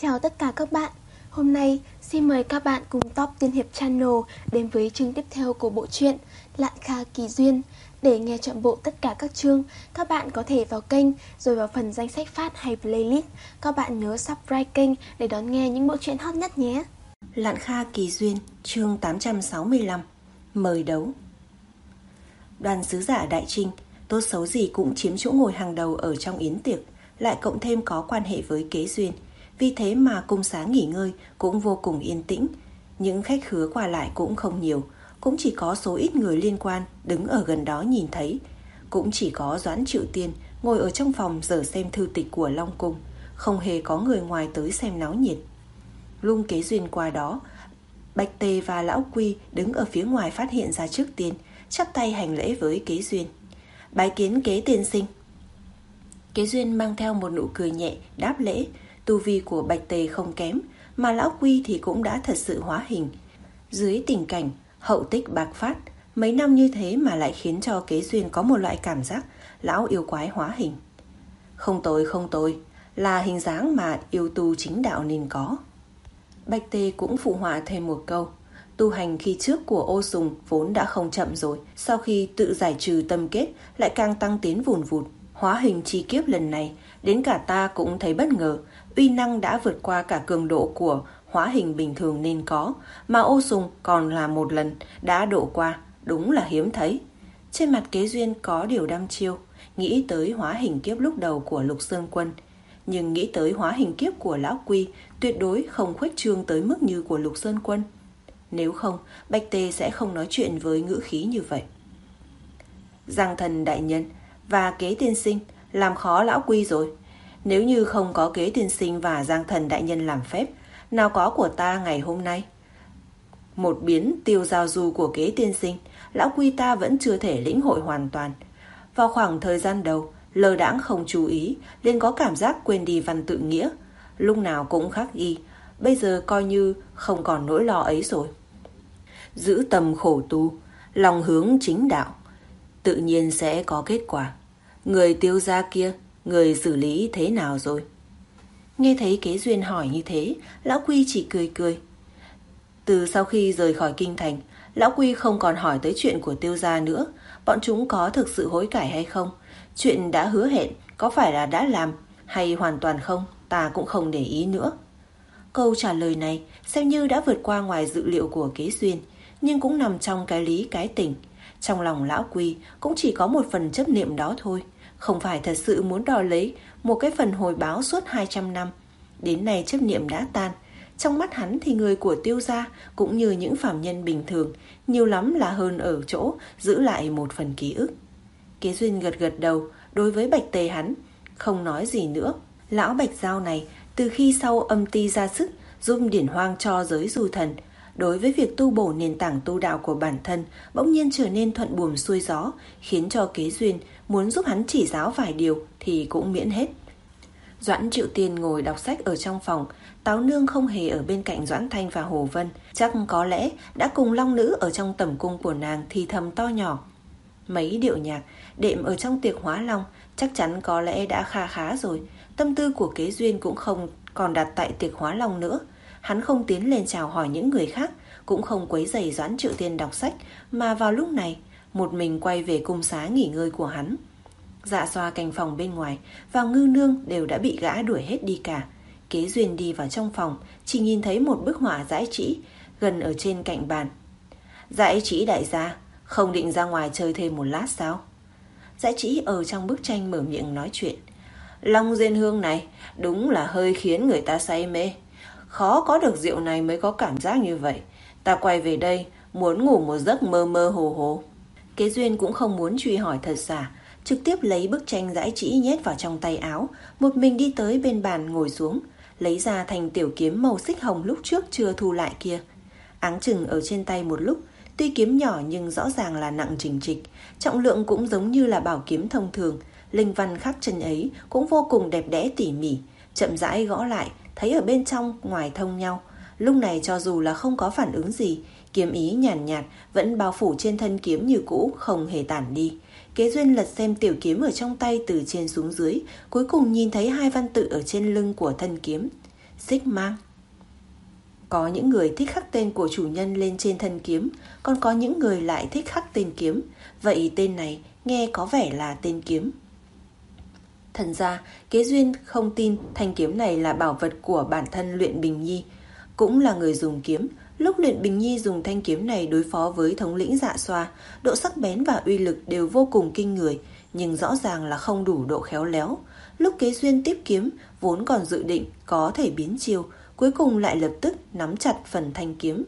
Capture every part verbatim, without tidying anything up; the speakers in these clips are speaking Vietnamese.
Chào tất cả các bạn. Hôm nay xin mời các bạn cùng Top Tiên Hiệp Channel đến với chương tiếp theo của bộ truyện Lạn Kha Kỳ Duyên. Để nghe trọn bộ tất cả các chương, các bạn có thể vào kênh rồi vào phần danh sách phát hay playlist. Các bạn nhớ subscribe kênh để đón nghe những bộ truyện hot nhất nhé. Lạn Kha Kỳ Duyên, chương tám trăm sáu mươi lăm. Mời đấu. Đoàn sứ giả Đại Trinh tốt xấu gì cũng chiếm chỗ ngồi hàng đầu ở trong yến tiệc, lại cộng thêm có quan hệ với Kế Duyên. Vì thế mà cung xá nghỉ ngơi cũng vô cùng yên tĩnh. Những khách khứa qua lại cũng không nhiều, cũng chỉ có số ít người liên quan đứng ở gần đó nhìn thấy. Cũng chỉ có Doãn Triệu Tiên ngồi ở trong phòng dở xem thư tịch của Long Cung, không hề có người ngoài tới xem náo nhiệt. Lúc Kế Duyên qua đó, Bạch Tề và Lão Quy đứng ở phía ngoài phát hiện ra trước tiên, chắp tay hành lễ với Kế Duyên. Bái kiến Kế tiên sinh. Kế Duyên mang theo một nụ cười nhẹ đáp lễ. Tu vi của Bạch Tề không kém, mà Lão Quy thì cũng đã thật sự hóa hình. Dưới tình cảnh hậu tích bạc phát, mấy năm như thế mà lại khiến cho Kế Duyên có một loại cảm giác lão yêu quái hóa hình. Không tồi không tồi, là hình dáng mà yêu tu chính đạo nên có. Bạch Tề cũng phụ họa thêm một câu. Tu hành khi trước của Ô Sùng vốn đã không chậm rồi, sau khi tự giải trừ tâm kết lại càng tăng tiến vùn vụt. Hóa hình chi kiếp lần này, đến cả ta cũng thấy bất ngờ, uy năng đã vượt qua cả cường độ của hóa hình bình thường nên có, mà Ô Sùng còn là một lần đã độ qua, đúng là hiếm thấy. Trên mặt Kế Duyên có điều đăm chiêu, nghĩ tới hóa hình kiếp lúc đầu của Lục Sơn Quân, nhưng nghĩ tới hóa hình kiếp của Lão Quy tuyệt đối không khuếch trương tới mức như của Lục Sơn Quân. Nếu không, Bạch Tề sẽ không nói chuyện với ngữ khí như vậy. Giang Thần đại nhân và Kế tiên sinh làm khó Lão Quy rồi. Nếu như không có Kế tiên sinh và Giang Thần đại nhân làm phép, nào có của ta ngày hôm nay. Một biến tiêu giao du của Kế tiên sinh, Lão Quy ta vẫn chưa thể lĩnh hội hoàn toàn. Vào khoảng thời gian đầu, lơ đãng không chú ý, liền có cảm giác quên đi văn tự nghĩa, lúc nào cũng khắc ghi. Bây giờ coi như không còn nỗi lo ấy rồi. Giữ tâm khổ tu, lòng hướng chính đạo, tự nhiên sẽ có kết quả. Người tiêu gia kia, người xử lý thế nào rồi? Nghe thấy Kế Duyên hỏi như thế, Lão Quy chỉ cười cười. Từ sau khi rời khỏi kinh thành, Lão Quy không còn hỏi tới chuyện của tiêu gia nữa. Bọn chúng có thực sự hối cải hay không? Chuyện đã hứa hẹn có phải là đã làm hay hoàn toàn không, ta cũng không để ý nữa. Câu trả lời này xem như đã vượt qua ngoài dự liệu của Kế Duyên, nhưng cũng nằm trong cái lý cái tình. Trong lòng Lão Quy cũng chỉ có một phần chấp niệm đó thôi, không phải thật sự muốn đòi lấy một cái phần hồi báo suốt hai trăm năm. Đến nay chấp niệm đã tan. Trong mắt hắn thì người của tiêu gia cũng như những phàm nhân bình thường, nhiều lắm là hơn ở chỗ giữ lại một phần ký ức. Kế Duyên gật gật đầu đối với Bạch Tề hắn, không nói gì nữa. Lão Bạch Giao này từ khi sau âm ti ra sức giúp điển hoang cho giới du thần, đối với việc tu bổ nền tảng tu đạo của bản thân bỗng nhiên trở nên thuận buồm xuôi gió, khiến cho Kế Duyên muốn giúp hắn chỉ giáo vài điều thì cũng miễn hết. Doãn Triệu Tiên ngồi đọc sách ở trong phòng, Táo Nương không hề ở bên cạnh Doãn Thanh và Hồ Vân, chắc có lẽ đã cùng long nữ ở trong tẩm cung của nàng thì thầm to nhỏ. Mấy điệu nhạc đệm ở trong tiệc hóa long chắc chắn có lẽ đã kha khá rồi. Tâm tư của Kế Duyên cũng không còn đặt tại tiệc hóa long nữa. Hắn không tiến lên chào hỏi những người khác, cũng không quấy rầy Doãn Triệu Tiên đọc sách, mà vào lúc này một mình quay về cung xá nghỉ ngơi của hắn. Dạ xoa canh phòng bên ngoài và Ngư Nương đều đã bị gã đuổi hết đi cả. Kế Duyên đi vào trong phòng, chỉ nhìn thấy một bức họa Dãi Trĩ gần ở trên cạnh bàn. Dãi Trĩ đại gia, không định ra ngoài chơi thêm một lát sao? Dãi Trĩ ở trong bức tranh mở miệng nói chuyện. Long Diên Hương này đúng là hơi khiến người ta say mê. Khó có được rượu này mới có cảm giác như vậy. Ta quay về đây muốn ngủ một giấc mơ mơ hồ hồ. Kế Duyên cũng không muốn truy hỏi thật giả, trực tiếp lấy bức tranh Dãi Trĩ nhét vào trong tay áo, một mình đi tới bên bàn ngồi xuống, lấy ra thành tiểu kiếm màu xích hồng lúc trước chưa thu lại kia. Áng chừng ở trên tay một lúc, tuy kiếm nhỏ nhưng rõ ràng là nặng trình trịch, trọng lượng cũng giống như là bảo kiếm thông thường. Linh văn khắc chân ấy cũng vô cùng đẹp đẽ tỉ mỉ, chậm rãi gõ lại, thấy ở bên trong ngoài thông nhau. Lúc này cho dù là không có phản ứng gì, kiếm ý nhàn nhạt, nhạt vẫn bao phủ trên thân kiếm như cũ, không hề tản đi. Kế Duyên lật xem tiểu kiếm ở trong tay từ trên xuống dưới, cuối cùng nhìn thấy hai văn tự ở trên lưng của thân kiếm. xích mang. Có những người thích khắc tên của chủ nhân lên trên thân kiếm, còn có những người lại thích khắc tên kiếm. Vậy tên này nghe có vẻ là tên kiếm. Thật ra, Kế Duyên không tin thanh kiếm này là bảo vật của bản thân Luyện Bình Nhi, cũng là người dùng kiếm. Lúc Luyện Bình Nhi dùng thanh kiếm này đối phó với thống lĩnh Dạ Xoa, độ sắc bén và uy lực đều vô cùng kinh người, nhưng rõ ràng là không đủ độ khéo léo. Lúc Kế Duyên tiếp kiếm, vốn còn dự định có thể biến chiêu, cuối cùng lại lập tức nắm chặt phần thanh kiếm.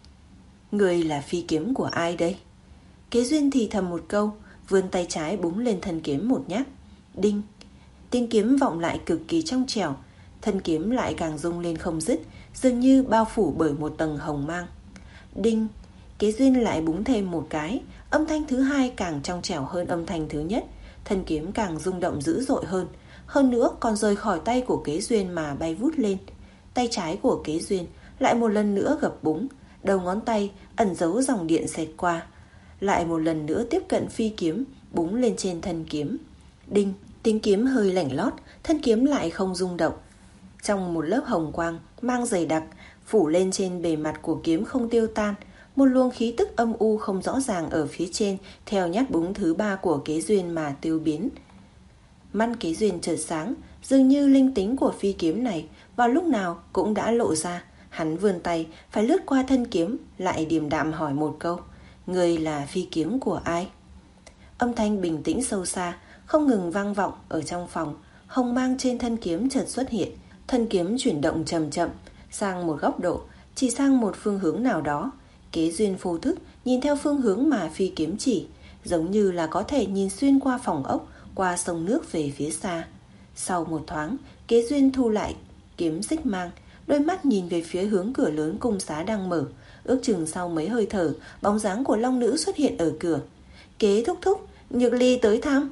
Người là phi kiếm của ai đây? Kế Duyên thì thầm một câu, vươn tay trái búng lên thân kiếm một nhát. Đinh! Tiếng kiếm vọng lại cực kỳ trong trẻo, thân kiếm lại càng rung lên không dứt, dường như bao phủ bởi một tầng hồng mang. Đinh! Kế Duyên lại búng thêm một cái, âm thanh thứ hai càng trong trẻo hơn âm thanh thứ nhất, thân kiếm càng rung động dữ dội hơn, hơn nữa còn rời khỏi tay của Kế Duyên mà bay vút lên. Tay trái của Kế Duyên lại một lần nữa gập búng, đầu ngón tay ẩn giấu dòng điện xẹt qua, lại một lần nữa tiếp cận phi kiếm, búng lên trên thân kiếm. Đinh! Tiếng kiếm hơi lảnh lót, thân kiếm lại không rung động. Trong một lớp hồng quang mang dày đặc phủ lên trên bề mặt của kiếm không tiêu tan, một luồng khí tức âm u không rõ ràng ở phía trên theo nhát búng thứ ba của Kế Duyên mà tiêu biến. Mắt Kế Duyên chợt sáng, dường như linh tính của phi kiếm này vào lúc nào cũng đã lộ ra. Hắn vươn tay phải lướt qua thân kiếm, lại điềm đạm hỏi một câu: người là phi kiếm của ai? Âm thanh bình tĩnh sâu xa không ngừng vang vọng ở trong phòng. Hồng mang trên thân kiếm chợt xuất hiện, thân kiếm chuyển động chậm chậm sang một góc độ, chỉ sang một phương hướng nào đó. Kế Duyên vô thức nhìn theo phương hướng mà phi kiếm chỉ, giống như là có thể nhìn xuyên qua phòng ốc, qua sông nước về phía xa. Sau một thoáng, Kế Duyên thu lại kiếm xích mang, đôi mắt nhìn về phía hướng cửa lớn cung xá đang mở. Ước chừng sau mấy hơi thở, bóng dáng của long nữ xuất hiện ở cửa. Kế thúc thúc, Nhược Ly tới thăm.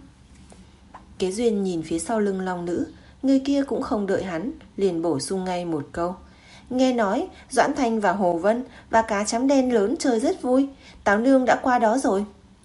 Kế Duyên nhìn phía sau lưng long nữ, người kia cũng không đợi hắn, liền bổ sung ngay một câu: nghe nói Doãn Thanh và Hồ Vân và cá chấm đen lớn chơi rất vui, Táo nương đã qua đó rồi.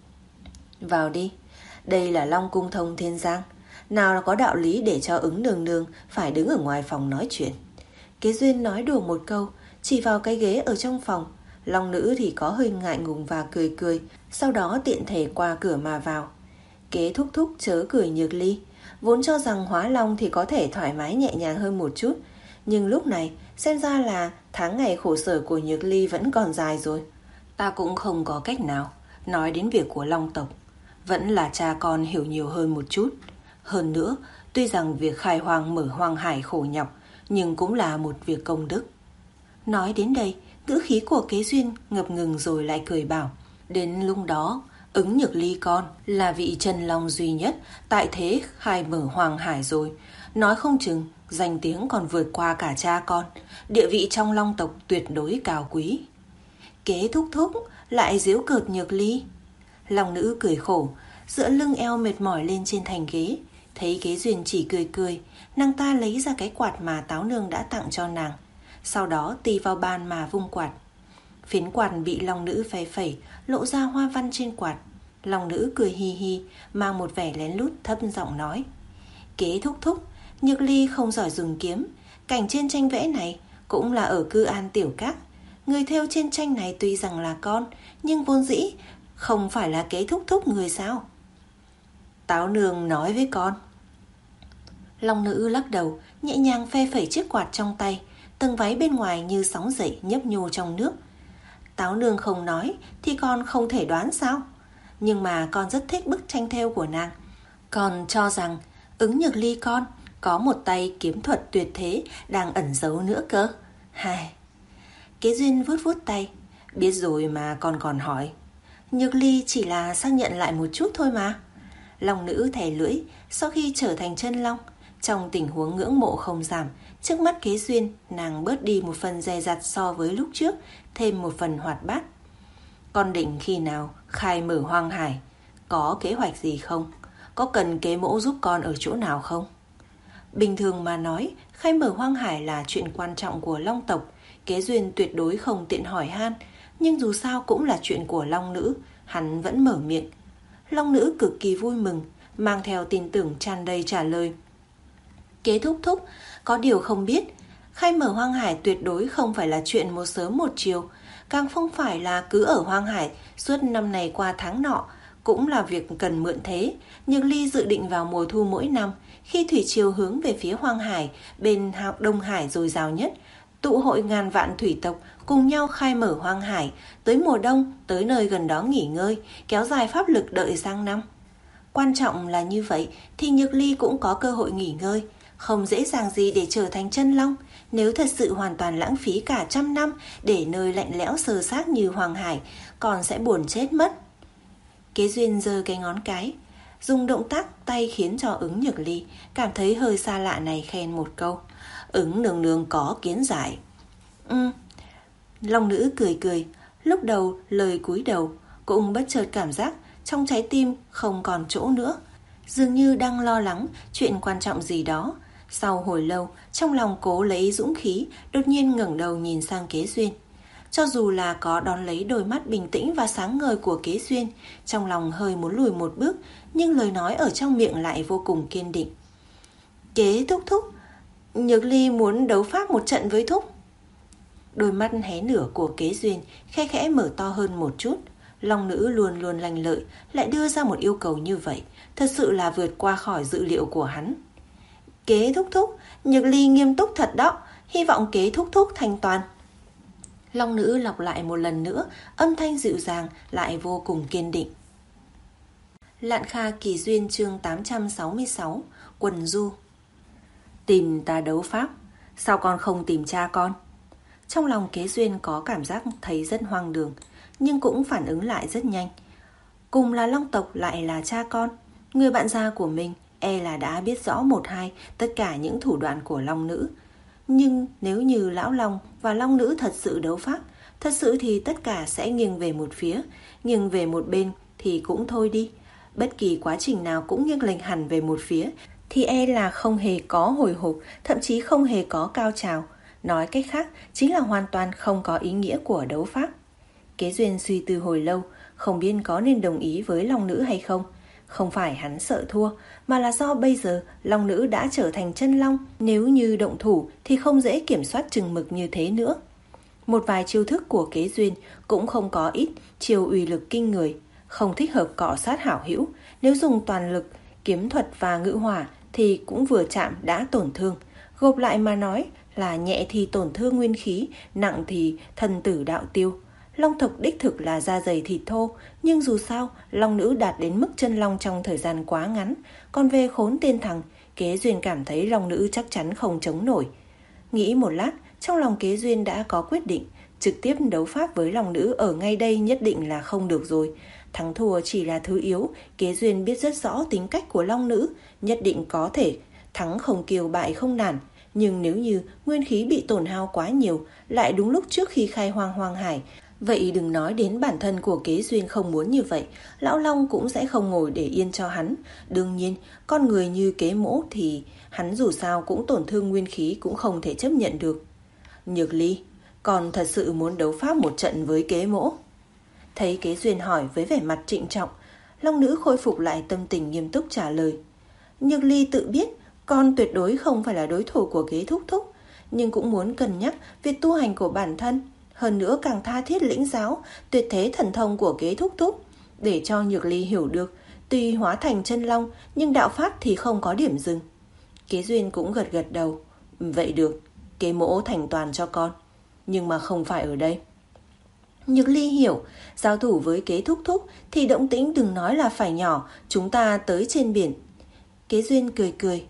Vào đi, đây là Long Cung Thông Thiên Giang, nào là có đạo lý để cho Ứng nương nương phải đứng ở ngoài phòng nói chuyện. Kế Duyên nói đùa một câu, chỉ vào cái ghế ở trong phòng. Long nữ thì có hơi ngại ngùng và cười cười, sau đó tiện thể qua cửa mà vào. Kế thúc thúc chớ cười Nhược Ly, vốn cho rằng hóa long thì có thể thoải mái nhẹ nhàng hơn một chút, nhưng lúc này xem ra là tháng ngày khổ sở của Nhược Ly vẫn còn dài rồi. Ta cũng không có cách nào. Nói đến việc của long tộc, vẫn là cha con hiểu nhiều hơn một chút. Hơn nữa, tuy rằng việc khai hoang mở hoang hải khổ nhọc, nhưng cũng là một việc công đức. Nói đến đây, ngữ khí của Kế Duyên ngập ngừng rồi lại cười bảo: đến lúc đó, Ứng Nhược Ly con là vị chân long duy nhất tại thế khai mở hoàng hải rồi. Nói không chừng danh tiếng còn vượt qua cả cha con, địa vị trong long tộc tuyệt đối cao quý. Kế thúc thúc lại giễu cợt Nhược Ly. Long nữ cười khổ, dựa lưng eo mệt mỏi lên trên thành ghế. Thấy Kế Duyên chỉ cười cười, nàng ta lấy ra cái quạt mà Táo nương đã tặng cho nàng, sau đó tì vào bàn mà vung quạt. Phiến quạt bị long nữ phe phẩy, lộ ra hoa văn trên quạt. Long nữ cười hi hi, mang một vẻ lén lút thấp giọng nói: Kế thúc thúc, Nhược Ly không giỏi dùng kiếm, cảnh trên tranh vẽ này cũng là ở Cư An Tiểu Các. Người thêu trên tranh này tuy rằng là con, nhưng vốn dĩ không phải là Kế thúc thúc người sao? Táo nương nói với con. Long nữ lắc đầu, nhẹ nhàng phe phẩy chiếc quạt trong tay, tầng váy bên ngoài như sóng dậy nhấp nhô trong nước. Táo nương không nói thì con không thể đoán sao? Nhưng mà con rất thích bức tranh thêu của nàng. Con cho rằng Ứng Nhược Ly con có một tay kiếm thuật tuyệt thế đang ẩn giấu nữa cơ. Hai. Kế Duyên vuốt vuốt tay. Biết rồi mà con còn hỏi. Nhược Ly chỉ là xác nhận lại một chút thôi mà. Long nữ thè lưỡi. Sau khi trở thành chân long, trong tình huống ngưỡng mộ không giảm, trước mắt Kế Duyên, nàng bớt đi một phần dè dặt so với lúc trước, thêm một phần hoạt bát. Con định khi nào khai mở hoang hải? Có kế hoạch gì không? Có cần kế mẫu giúp con ở chỗ nào không? Bình thường mà nói, khai mở hoang hải là chuyện quan trọng của long tộc. Kế Duyên tuyệt đối không tiện hỏi han, nhưng dù sao cũng là chuyện của long nữ, hắn vẫn mở miệng. Long nữ cực kỳ vui mừng, mang theo tin tưởng tràn đầy trả lời: Kế thúc thúc, có điều không biết Khai mở hoang hải tuyệt đối không phải là chuyện một sớm một chiều, càng không phải là cứ ở hoang hải suốt năm này qua tháng nọ, cũng là việc cần mượn thế. Nhược Ly dự định vào mùa thu mỗi năm, khi thủy triều hướng về phía hoang hải, bên Đông Hải dồi dào nhất, tụ hội ngàn vạn thủy tộc cùng nhau khai mở hoang hải, tới mùa đông tới nơi gần đó nghỉ ngơi, kéo dài pháp lực đợi sang năm. Quan trọng là như vậy thì Nhược Ly cũng có cơ hội nghỉ ngơi, không dễ dàng gì để trở thành chân long. Nếu thật sự hoàn toàn lãng phí cả trăm năm để nơi lạnh lẽo sơ xác như hoang hải, còn sẽ buồn chết mất. Kế Duyên giơ cái ngón cái, dùng động tác tay khiến cho Ứng Nhược Ly cảm thấy hơi xa lạ này khen một câu. Ứng nương nương có kiến giải. Ừ. Long nữ cười cười, lúc đầu lời cúi đầu, cũng bất chợt cảm giác trong trái tim không còn chỗ nữa, dường như đang lo lắng chuyện quan trọng gì đó. Sau hồi lâu, trong lòng cố lấy dũng khí, đột nhiên ngẩng đầu nhìn sang Kế Duyên. Cho dù là có đón lấy đôi mắt bình tĩnh và sáng ngời của Kế Duyên, trong lòng hơi muốn lùi một bước, nhưng lời nói ở trong miệng lại vô cùng kiên định. Kế thúc thúc, Nhược Ly muốn đấu pháp một trận với thúc. Đôi mắt hé nửa của Kế Duyên khẽ khẽ mở to hơn một chút. Long nữ luôn luôn lanh lợi, lại đưa ra một yêu cầu như vậy, thật sự là vượt qua khỏi dự liệu của hắn. Kế thúc thúc, Nhược Ly nghiêm túc thật đó, hy vọng Kế thúc thúc thành toàn. Long nữ lặp lại một lần nữa, âm thanh dịu dàng lại vô cùng kiên định. Lạn Kha Kỳ Duyên chương tám trăm sáu mươi sáu, Quần Du. Tìm ta đấu pháp, sao con không tìm cha con? Trong lòng Kế Duyên có cảm giác thấy rất hoang đường, nhưng cũng phản ứng lại rất nhanh. Cùng là long tộc lại là cha con, người bạn gia của mình e là đã biết rõ một hai tất cả những thủ đoạn của long nữ. Nhưng nếu như lão long và long nữ thật sự đấu pháp, thật sự thì tất cả sẽ nghiêng về một phía, nghiêng về một bên thì cũng thôi đi. Bất kỳ quá trình nào cũng nghiêng lệch hẳn về một phía thì e là không hề có hồi hộp, thậm chí không hề có cao trào. Nói cách khác, chính là hoàn toàn không có ý nghĩa của đấu pháp. Kế Duyên suy tư hồi lâu, không biết có nên đồng ý với long nữ hay không. Không phải hắn sợ thua, mà là do bây giờ long nữ đã trở thành chân long, nếu như động thủ thì không dễ kiểm soát chừng mực như thế nữa. Một vài chiêu thức của Kế Duyên cũng không có ít chiêu uy lực kinh người, không thích hợp cọ sát hảo hữu. Nếu dùng toàn lực, kiếm thuật và ngự hỏa thì cũng vừa chạm đã tổn thương. Gộp lại mà nói là nhẹ thì tổn thương nguyên khí, nặng thì thần tử đạo tiêu. Long tộc đích thực là da dày thịt thô, nhưng dù sao, long nữ đạt đến mức chân long trong thời gian quá ngắn. Còn về Khốn Tiên Thằng, Kế Duyên cảm thấy long nữ chắc chắn không chống nổi. Nghĩ một lát, trong lòng Kế Duyên đã có quyết định, trực tiếp đấu pháp với long nữ ở ngay đây nhất định là không được rồi. Thắng thua chỉ là thứ yếu, Kế Duyên biết rất rõ tính cách của long nữ, nhất định có thể thắng không kiêu bại không nản. Nhưng nếu như nguyên khí bị tổn hao quá nhiều, lại đúng lúc trước khi khai hoang hoang hải, vậy đừng nói đến bản thân của Kế Duyên không muốn như vậy, lão long cũng sẽ không ngồi để yên cho hắn. Đương nhiên, con người như Kế Mỗ thì hắn dù sao cũng tổn thương nguyên khí cũng không thể chấp nhận được. Nhược Ly, còn thật sự muốn đấu pháp một trận với Kế Mỗ? Thấy Kế Duyên hỏi với vẻ mặt trịnh trọng, long nữ khôi phục lại tâm tình nghiêm túc trả lời. Nhược Ly tự biết con tuyệt đối không phải là đối thủ của Kế thúc thúc, nhưng cũng muốn cân nhắc việc tu hành của bản thân. Hơn nữa càng tha thiết lĩnh giáo tuyệt thế thần thông của Kế thúc thúc, để cho Nhược Ly hiểu được tuy hóa thành chân long nhưng đạo pháp thì không có điểm dừng. Kế Duyên cũng gật gật đầu. Vậy được, Kế Mỗ thành toàn cho con, nhưng mà không phải ở đây. Nhược Ly hiểu, giao thủ với Kế thúc thúc thì động tĩnh đừng nói là phải nhỏ, chúng ta tới trên biển. Kế Duyên cười cười.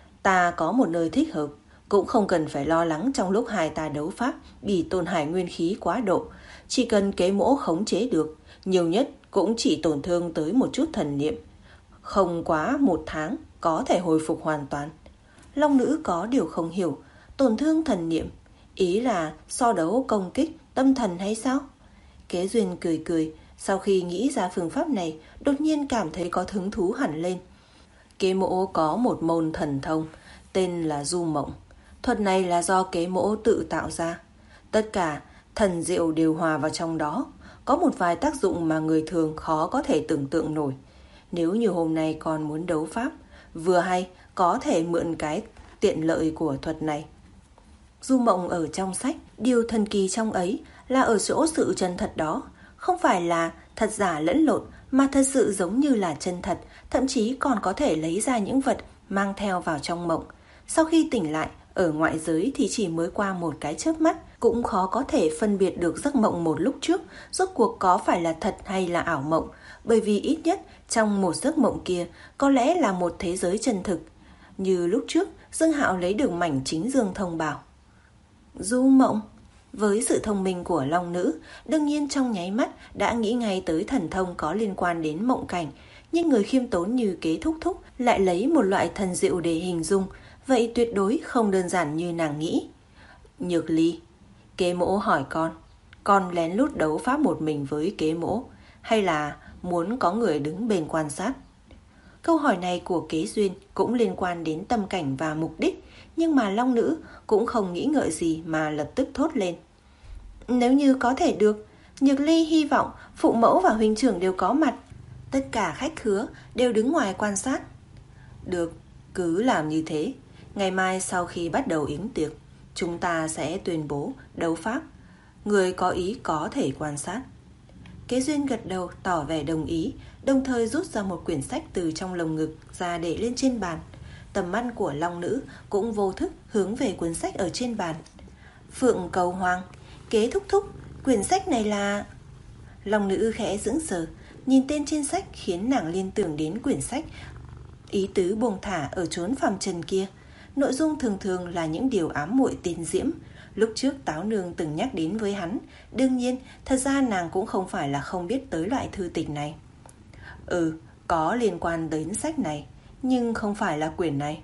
Ta có một nơi thích hợp, cũng không cần phải lo lắng trong lúc hai ta đấu pháp bị tổn hại nguyên khí quá độ. Chỉ cần Kế Mỗ khống chế được, nhiều nhất cũng chỉ tổn thương tới một chút thần niệm. Không quá một tháng có thể hồi phục hoàn toàn. Long nữ có điều không hiểu, tổn thương thần niệm, ý là so đấu công kích tâm thần hay sao? Kế Duyên cười cười, sau khi nghĩ ra phương pháp này, đột nhiên cảm thấy có hứng thú hẳn lên. Kế Mỗ có một môn thần thông, tên là Du Mộng. Thuật này là do Kế Mỗ tự tạo ra. Tất cả thần diệu đều hòa vào trong đó, có một vài tác dụng mà người thường khó có thể tưởng tượng nổi. Nếu như hôm nay con muốn đấu pháp, vừa hay có thể mượn cái tiện lợi của thuật này. Du Mộng ở trong sách, điều thần kỳ trong ấy là ở chỗ sự chân thật đó. Không phải là thật giả lẫn lộn, mà thật sự giống như là chân thật, thậm chí còn có thể lấy ra những vật mang theo vào trong mộng. Sau khi tỉnh lại, ở ngoại giới thì chỉ mới qua một cái chớp mắt, cũng khó có thể phân biệt được giấc mộng một lúc trước rốt cuộc có phải là thật hay là ảo mộng, bởi vì ít nhất trong một giấc mộng kia có lẽ là một thế giới chân thực. Như lúc trước, Dương Hạo lấy được mảnh chính dương thông bảo. Du Mộng. Với sự thông minh của Long Nữ, đương nhiên trong nháy mắt đã nghĩ ngay tới thần thông có liên quan đến mộng cảnh, nhưng người khiêm tốn như Kế Thúc Thúc lại lấy một loại thần diệu để hình dung, vậy tuyệt đối không đơn giản như nàng nghĩ. Nhược Ly, Kế Mỗ hỏi con, con lén lút đấu pháp một mình với Kế Mỗ, hay là muốn có người đứng bên quan sát? Câu hỏi này của Kế Duyên cũng liên quan đến tâm cảnh và mục đích, nhưng mà Long Nữ cũng không nghĩ ngợi gì mà lập tức thốt lên. Nếu như có thể được, Nhược Ly hy vọng phụ mẫu và huynh trưởng đều có mặt, tất cả khách khứa đều đứng ngoài quan sát. Được, cứ làm như thế. Ngày mai sau khi bắt đầu yến tiệc, chúng ta sẽ tuyên bố đấu pháp. Người có ý có thể quan sát. Kế Duyên gật đầu tỏ vẻ đồng ý, đồng thời rút ra một quyển sách từ trong lồng ngực ra để lên trên bàn. Tầm mắt của Long Nữ cũng vô thức hướng về cuốn sách ở trên bàn. Phượng Cầu Hoàng, Kế Thúc Thúc, quyển sách này là... Long Nữ khẽ sững sờ, nhìn tên trên sách khiến nàng liên tưởng đến quyển sách Ý tứ buông thả ở chốn phàm trần kia. Nội dung thường thường là những điều ám muội tiền diễm. Lúc trước Táo Nương từng nhắc đến với hắn. Đương nhiên, thật ra nàng cũng không phải là không biết tới loại thư tịch này. Ừ, có liên quan đến sách này, nhưng không phải là quyển này.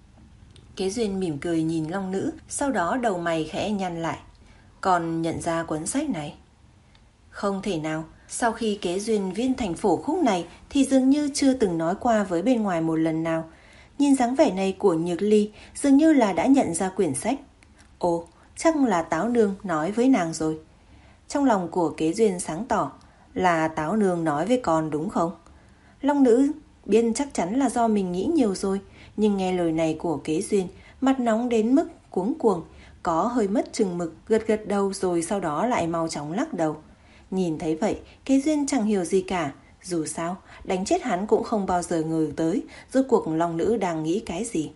Kế Duyên mỉm cười nhìn Long Nữ, sau đó đầu mày khẽ nhăn lại. Còn nhận ra cuốn sách này? Không thể nào, sau khi Kế Duyên viết thành phổ khúc này thì dường như chưa từng nói qua với bên ngoài một lần nào. Nhìn dáng vẻ này của Nhược Ly dường như là đã nhận ra quyển sách. Ồ, chắc là Táo Nương nói với nàng rồi. Trong lòng của Kế Duyên sáng tỏ, là Táo Nương nói với con đúng không? Long Nữ biết chắc chắn là do mình nghĩ nhiều rồi, nhưng nghe lời này của Kế Duyên, mặt nóng đến mức cuống cuồng, có hơi mất chừng mực, gật gật đầu rồi sau đó lại mau chóng lắc đầu. Nhìn thấy vậy, Kế Duyên chẳng hiểu gì cả. Dù sao, đánh chết hắn cũng không bao giờ ngờ tới rốt cuộc Long Nữ đang nghĩ cái gì.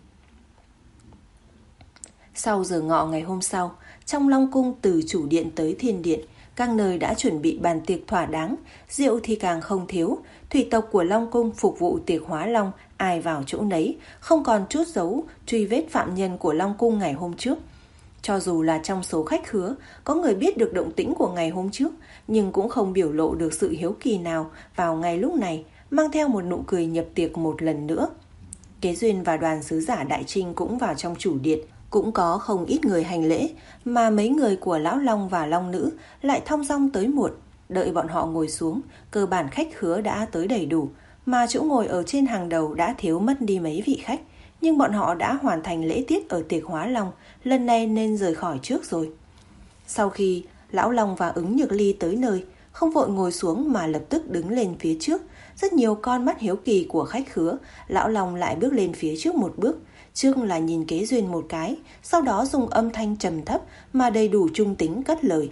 Sau giờ ngọ ngày hôm sau, trong Long Cung từ chủ điện tới thiên điện, các nơi đã chuẩn bị bàn tiệc thỏa đáng, rượu thì càng không thiếu. Thủy tộc của Long Cung phục vụ tiệc hóa long, ai vào chỗ nấy, không còn chút dấu truy vết phạm nhân của Long Cung ngày hôm trước. Cho dù là trong số khách khứa, có người biết được động tĩnh của ngày hôm trước, nhưng cũng không biểu lộ được sự hiếu kỳ nào vào ngày lúc này, mang theo một nụ cười nhập tiệc một lần nữa. Kế Duyên và đoàn sứ giả Đại Trinh cũng vào trong chủ điện, cũng có không ít người hành lễ, mà mấy người của Lão Long và Long Nữ lại thong dong tới muộn. Đợi bọn họ ngồi xuống, cơ bản khách khứa đã tới đầy đủ, mà chỗ ngồi ở trên hàng đầu đã thiếu mất đi mấy vị khách. Nhưng bọn họ đã hoàn thành lễ tiết ở tiệc hóa long, lần này nên rời khỏi trước rồi. Sau khi Lão Long và Ứng Nhược Ly tới nơi, không vội ngồi xuống mà lập tức đứng lên phía trước. Rất nhiều con mắt hiếu kỳ của khách khứa, Lão Long lại bước lên phía trước một bước. Trước là nhìn Kế Duyên một cái, sau đó dùng âm thanh trầm thấp mà đầy đủ trung tính cất lời.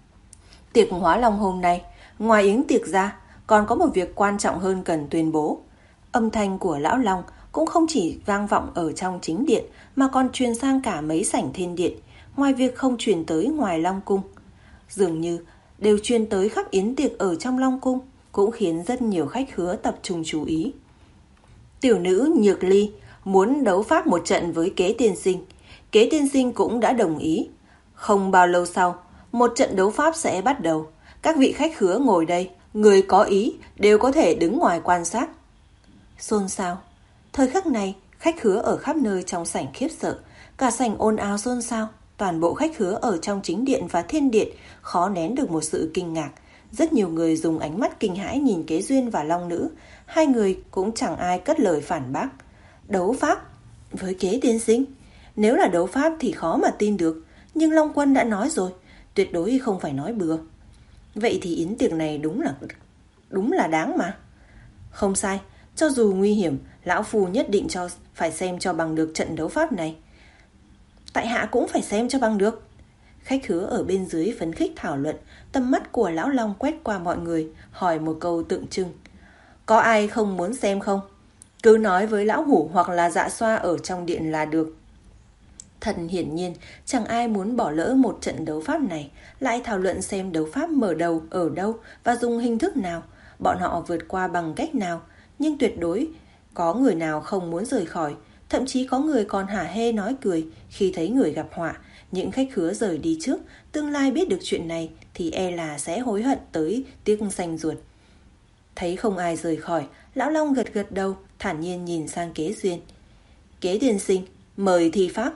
Tiệc hóa long hôm nay, ngoài yến tiệc ra, còn có một việc quan trọng hơn cần tuyên bố. Âm thanh của Lão Long cũng không chỉ vang vọng ở trong chính điện mà còn truyền sang cả mấy sảnh thiên điện, ngoài việc không truyền tới ngoài Long Cung. Dường như đều truyền tới khắp yến tiệc ở trong Long Cung, cũng khiến rất nhiều khách khứa tập trung chú ý. Tiểu nữ Nhược Ly muốn đấu pháp một trận với Kế tiên sinh. Kế tiên sinh cũng đã đồng ý. Không bao lâu sau, một trận đấu pháp sẽ bắt đầu. Các vị khách khứa ngồi đây, người có ý đều có thể đứng ngoài quan sát. Xôn xao. Thời khắc này, khách khứa ở khắp nơi trong sảnh khiếp sợ, cả sảnh ồn ào xôn xao. Toàn bộ khách khứa ở trong chính điện và thiên điện khó nén được một sự kinh ngạc. Rất nhiều người dùng ánh mắt kinh hãi nhìn Kế Duyên và Long Nữ. Hai người cũng chẳng ai cất lời phản bác. Đấu pháp với Kế tiên sinh? Nếu là đấu pháp thì khó mà tin được. Nhưng Long Quân đã nói rồi, tuyệt đối không phải nói bừa. Vậy thì yến tiệc này đúng là đúng là đáng mà. Không sai, cho dù nguy hiểm, lão phu nhất định cho phải xem cho bằng được trận đấu pháp này. tại hạ cũng phải xem cho bằng được. Khách khứa ở bên dưới phấn khích thảo luận, tầm mắt của lão Long quét qua mọi người, hỏi một câu tượng trưng. Có ai không muốn xem không? Cứ nói với lão hủ hoặc là dạ xoa ở trong điện là được. Thật hiển nhiên, chẳng ai muốn bỏ lỡ một trận đấu pháp này, lại thảo luận xem đấu pháp mở đầu ở đâu và dùng hình thức nào, bọn họ vượt qua bằng cách nào, nhưng tuyệt đối có người nào không muốn rời khỏi, thậm chí có người còn hả hê nói cười khi thấy người gặp họa. Những khách khứa rời đi trước, tương lai biết được chuyện này thì e là sẽ hối hận tới tiếc xanh ruột. Thấy không ai rời khỏi, lão Long gật gật đầu, thản nhiên nhìn sang Kế Duyên. Kế tiên sinh, mời thi pháp.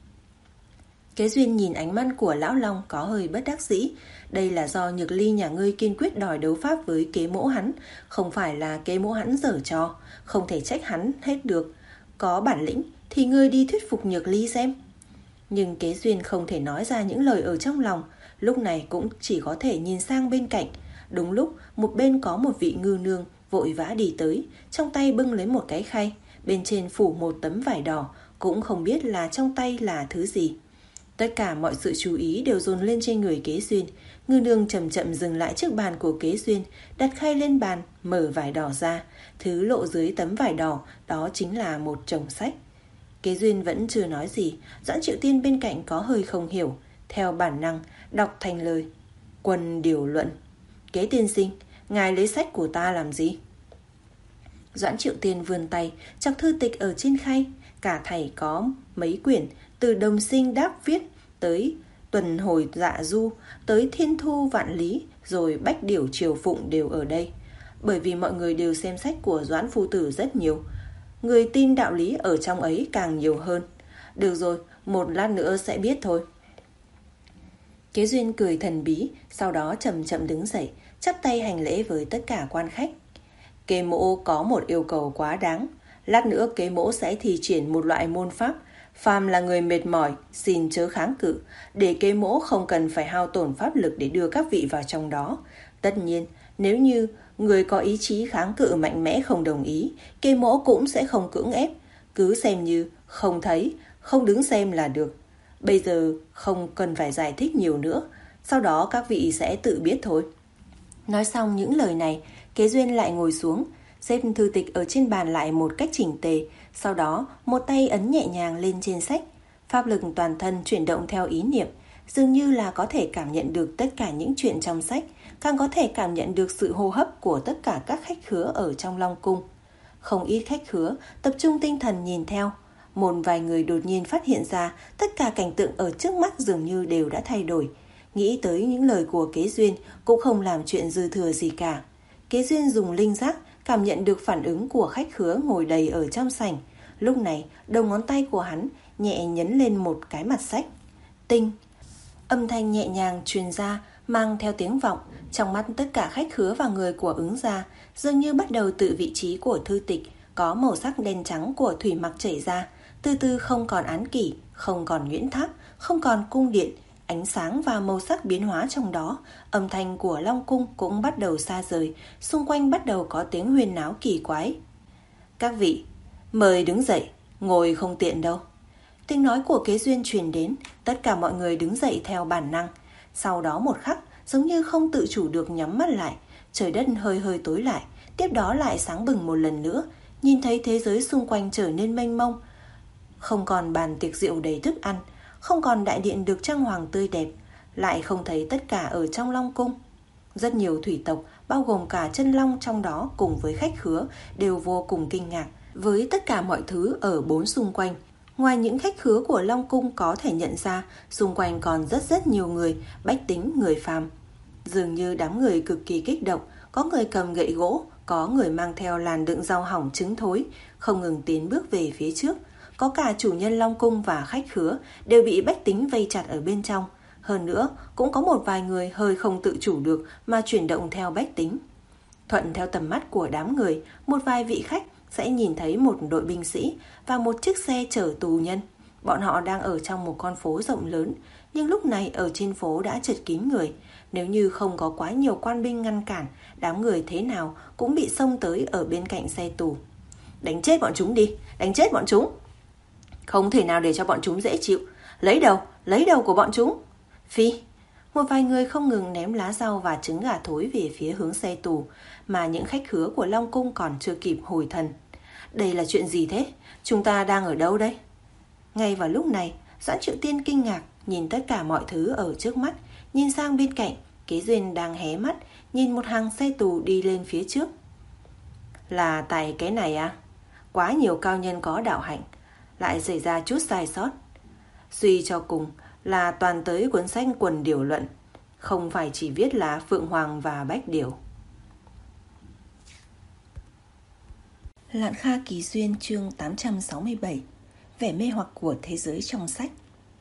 Kế Duyên nhìn ánh mắt của lão Long có hơi bất đắc dĩ. Đây là do Nhược Ly nhà ngươi kiên quyết đòi đấu pháp với kế mỗ hắn, không phải là kế mỗ hắn giở trò, không thể trách hắn hết được. Có bản lĩnh thì ngươi đi thuyết phục Nhược Ly xem. Nhưng Kế Duyên không thể nói ra những lời ở trong lòng, lúc này cũng chỉ có thể nhìn sang bên cạnh. Đúng lúc một bên có một vị ngư nương vội vã đi tới, trong tay bưng lấy một cái khay, bên trên phủ một tấm vải đỏ, cũng không biết là trong tay là thứ gì. Tất cả mọi sự chú ý đều dồn lên trên người Kế Duyên. Ngư nương chậm chậm dừng lại trước bàn của Kế Duyên, đặt khay lên bàn, mở vải đỏ ra. Thứ lộ dưới tấm vải đỏ đó chính là một chồng sách. Kế Duyên vẫn chưa nói gì, Doãn Triệu Tiên bên cạnh có hơi không hiểu, theo bản năng đọc thành lời. Quân điều luận. Kế tiên sinh, ngài lấy sách của ta làm gì? Doãn Triệu Tiên vươn tay chọc thư tịch ở trên khay. Cả thảy có mấy quyển, từ Đồng Sinh Đáp Viết tới Tuần Hồi Dạ Du, tới Thiên Thu Vạn Lý, rồi Bách Điểu Triều Phụng đều ở đây. Bởi vì mọi người đều xem sách của Doãn phu tử rất nhiều, người tin đạo lý ở trong ấy càng nhiều hơn. Được rồi, một lát nữa sẽ biết thôi. Kế Duyên cười thần bí, sau đó chậm chậm đứng dậy, chắp tay hành lễ với tất cả quan khách. Kế mỗ có một yêu cầu quá đáng. Lát nữa kế mỗ sẽ thi triển một loại môn pháp, phàm là người mệt mỏi xin chớ kháng cự, để kế mỗ không cần phải hao tổn pháp lực để đưa các vị vào trong đó. Tất nhiên, nếu như người có ý chí kháng cự mạnh mẽ không đồng ý, kế mỗ cũng sẽ không cưỡng ép, cứ xem như không thấy, không đứng xem là được. Bây giờ không cần phải giải thích nhiều nữa, sau đó các vị sẽ tự biết thôi. Nói xong những lời này, Kế Duyên lại ngồi xuống, xếp thư tịch ở trên bàn lại một cách chỉnh tề, sau đó một tay ấn nhẹ nhàng lên trên sách. Pháp lực toàn thân chuyển động theo ý niệm, dường như là có thể cảm nhận được tất cả những chuyện trong sách, càng có thể cảm nhận được sự hô hấp của tất cả các khách khứa ở trong Long Cung. Không ít khách khứa tập trung tinh thần nhìn theo. Một vài người đột nhiên phát hiện ra tất cả cảnh tượng ở trước mắt dường như đều đã thay đổi. Nghĩ tới những lời của Kế Duyên cũng không làm chuyện dư thừa gì cả. Kế Duyên dùng linh giác cảm nhận được phản ứng của khách khứa ngồi đầy ở trong sảnh. Lúc này, đầu ngón tay của hắn nhẹ nhấn lên một cái mặt sách. Tinh. Âm thanh nhẹ nhàng truyền ra, mang theo tiếng vọng. Trong mắt tất cả khách khứa và người của ứng gia dường như bắt đầu từ vị trí của thư tịch có màu sắc đen trắng của thủy mặc chảy ra, từ từ không còn án kỷ, không còn nguyễn tháp, không còn cung điện. Ánh sáng và màu sắc biến hóa trong đó, âm thanh của Long Cung cũng bắt đầu xa rời, xung quanh bắt đầu có tiếng huyên náo kỳ quái. Các vị, mời đứng dậy, ngồi không tiện đâu. Tiếng nói của Kế Duyên truyền đến, tất cả mọi người đứng dậy theo bản năng. Sau đó một khắc, giống như không tự chủ được nhắm mắt lại, trời đất hơi hơi tối lại, tiếp đó lại sáng bừng một lần nữa, nhìn thấy thế giới xung quanh trở nên mênh mông. Không còn bàn tiệc rượu đầy thức ăn, không còn đại điện được trang hoàng tươi đẹp, lại không thấy tất cả ở trong Long Cung. Rất nhiều thủy tộc, bao gồm cả chân long trong đó cùng với khách khứa, đều vô cùng kinh ngạc với tất cả mọi thứ ở bốn xung quanh. Ngoài những khách khứa của Long Cung có thể nhận ra, xung quanh còn rất rất nhiều người, bách tính, người phàm. Dường như đám người cực kỳ kích động, có người cầm gậy gỗ, có người mang theo làn đựng rau hỏng trứng thối, không ngừng tiến bước về phía trước. Có cả chủ nhân Long Cung và khách khứa đều bị bách tính vây chặt ở bên trong. Hơn nữa, cũng có một vài người hơi không tự chủ được mà chuyển động theo bách tính. Thuận theo tầm mắt của đám người, một vài vị khách sẽ nhìn thấy một đội binh sĩ và một chiếc xe chở tù nhân. Bọn họ đang ở trong một con phố rộng lớn, nhưng lúc này ở trên phố đã chật kín người. Nếu như không có quá nhiều quan binh ngăn cản, đám người thế nào cũng bị xông tới ở bên cạnh xe tù. Đánh chết bọn chúng đi, đánh chết bọn chúng. Không thể nào để cho bọn chúng dễ chịu. Lấy đầu, lấy đầu của bọn chúng. Phi. Một vài người không ngừng ném lá rau và trứng gà thối về phía hướng xe tù, mà những khách khứa của Long Cung còn chưa kịp hồi thần. Đây là chuyện gì thế? Chúng ta đang ở đâu đây? Ngay vào lúc này, Doãn Triệu Tiên kinh ngạc nhìn tất cả mọi thứ ở trước mắt, nhìn sang bên cạnh, Kế Duyên đang hé mắt nhìn một hàng xe tù đi lên phía trước. Là tại cái này à? Quá nhiều cao nhân có đạo hạnh, lại xảy ra chút sai sót. Suy cho cùng là toàn tới cuốn sách Quần Điểu Luận, không phải chỉ viết là Phượng Hoàng và Bách Điểu. Lạn Kha Kỳ Duyên chương tám trăm sáu mươi bảy. Vẻ mê hoặc của thế giới trong sách.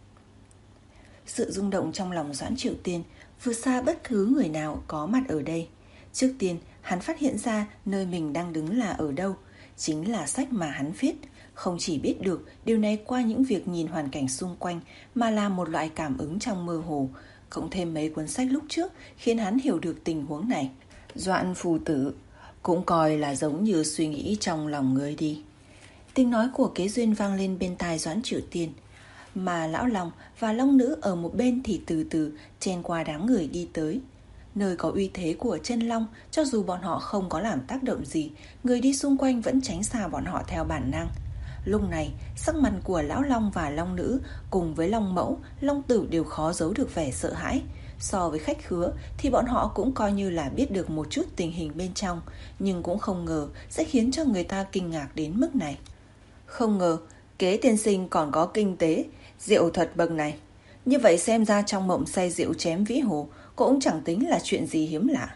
Sự rung động trong lòng Doãn Triệu Tiên vượt xa bất cứ người nào có mặt ở đây. Trước tiên, hắn phát hiện ra nơi mình đang đứng là ở đâu, chính là sách mà hắn viết. Không chỉ biết được điều này qua những việc nhìn hoàn cảnh xung quanh, mà là một loại cảm ứng trong mơ hồ, cộng thêm mấy cuốn sách lúc trước khiến hắn hiểu được tình huống này. Doãn phù tử, cũng coi là giống như suy nghĩ trong lòng người đi. Tiếng nói của Kế Duyên vang lên bên tai Doãn Triệu Tiên, mà Lão Long và Long Nữ ở một bên thì từ từ chen qua đám người đi tới. Nơi có uy thế của chân long, cho dù bọn họ không có làm tác động gì, người đi xung quanh vẫn tránh xa bọn họ theo bản năng. Lúc này, sắc mặt của Lão Long và Long Nữ cùng với Long Mẫu, Long Tử đều khó giấu được vẻ sợ hãi. So với khách khứa thì bọn họ cũng coi như là biết được một chút tình hình bên trong, nhưng cũng không ngờ sẽ khiến cho người ta kinh ngạc đến mức này. Không ngờ Kế tiên sinh còn có kinh tế, diệu thuật bậc này. Như vậy xem ra trong mộng say rượu chém vĩ hồ cũng chẳng tính là chuyện gì hiếm lạ.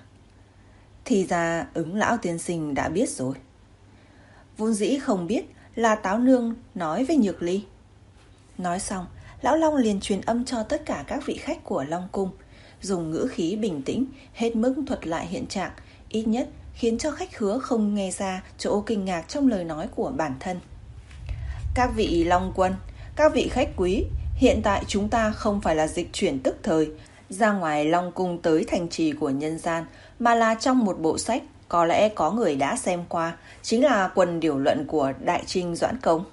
Thì ra Ứng lão tiên sinh đã biết rồi. Vốn dĩ không biết là Táo Nương nói với Nhược Ly. Nói xong, Lão Long liền truyền âm cho tất cả các vị khách của Long Cung, dùng ngữ khí bình tĩnh hết mức thuật lại hiện trạng, ít nhất khiến cho khách khứa không nghe ra chỗ kinh ngạc trong lời nói của bản thân. Các vị Long Quân, các vị khách quý, hiện tại chúng ta không phải là dịch chuyển tức thời ra ngoài Long Cung tới thành trì của nhân gian, mà là trong một bộ sách có lẽ có người đã xem qua, chính là Quần Điểu Luận của Đại Trinh Doãn Công.